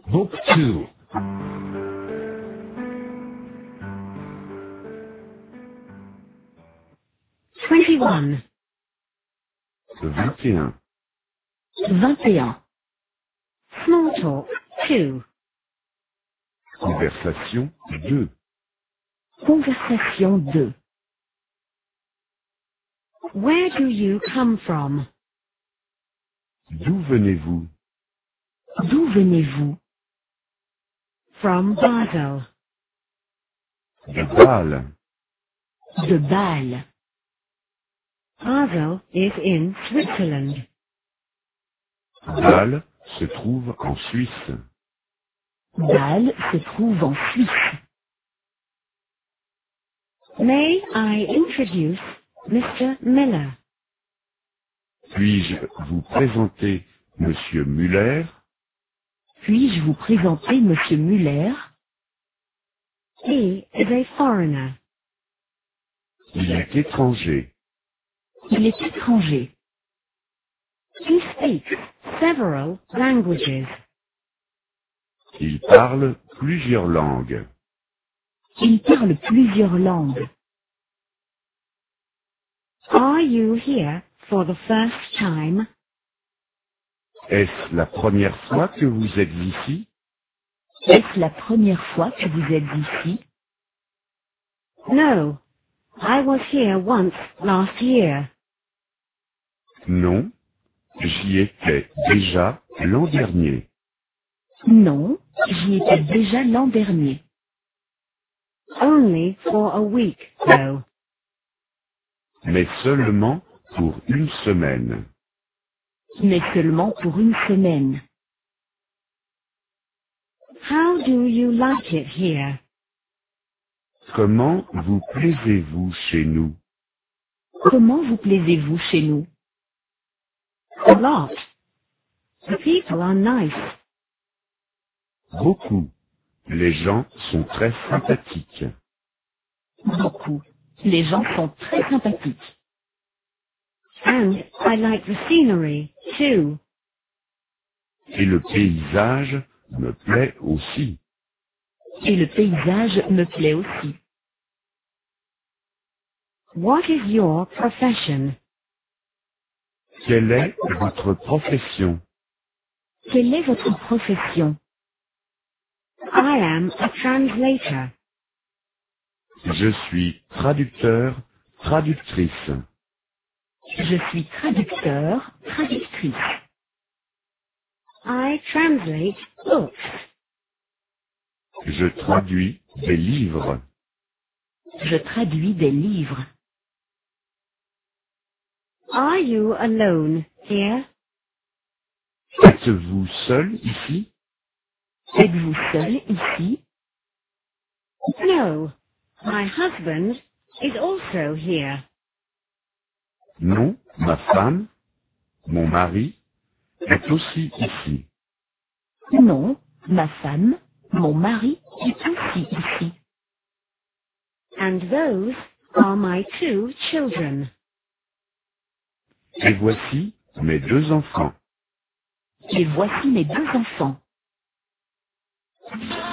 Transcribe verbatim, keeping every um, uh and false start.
Book two. twenty-one. vingt et un. vingt et un. Small talk, two. Conversation deux. Conversation deux. Where do you come from? D'où venez-vous? D'où venez-vous? From Basel. De Bâle. De Bâle. Basel is in Switzerland. Bâle se trouve en Suisse. Bâle se trouve en Suisse. May I introduce Mister Miller? Puis-je vous présenter Monsieur Muller? Puis-je vous présenter Monsieur Muller? He is a foreigner. Il est étranger. Il est étranger. He speaks several languages. Il parle plusieurs langues. Il parle plusieurs langues. Are you here for the first time? Est-ce la première fois que vous êtes ici? Est-ce la première fois que vous êtes ici? No, I was here once last year. Non, j'y étais déjà l'an dernier. Non, j'y étais déjà l'an dernier. Only for a week, though. Mais seulement pour une semaine. Mais seulement pour une semaine. How do you like it here? Comment vous plaisez-vous chez nous? Comment vous plaisez-vous chez nous? A lot. The people are nice. Beaucoup. Les gens sont très sympathiques. Beaucoup. Les gens sont très sympathiques. And I like the scenery, too. Et le paysage me plaît aussi. Et le paysage me plaît aussi. What is your profession? Quelle est votre profession? Quelle est votre profession? I am a translator. Je suis traducteur, traductrice. Je suis traducteur, traductrice. I translate books. Je traduis des livres. Je traduis des livres. Are you alone here? Êtes-vous seul ici? Êtes-vous seul ici? No, my husband is also here. Non, ma femme, mon mari, est aussi ici. Non, ma femme, mon mari est aussi ici. And those are my two children. Et voici mes deux enfants. Et voici mes deux enfants.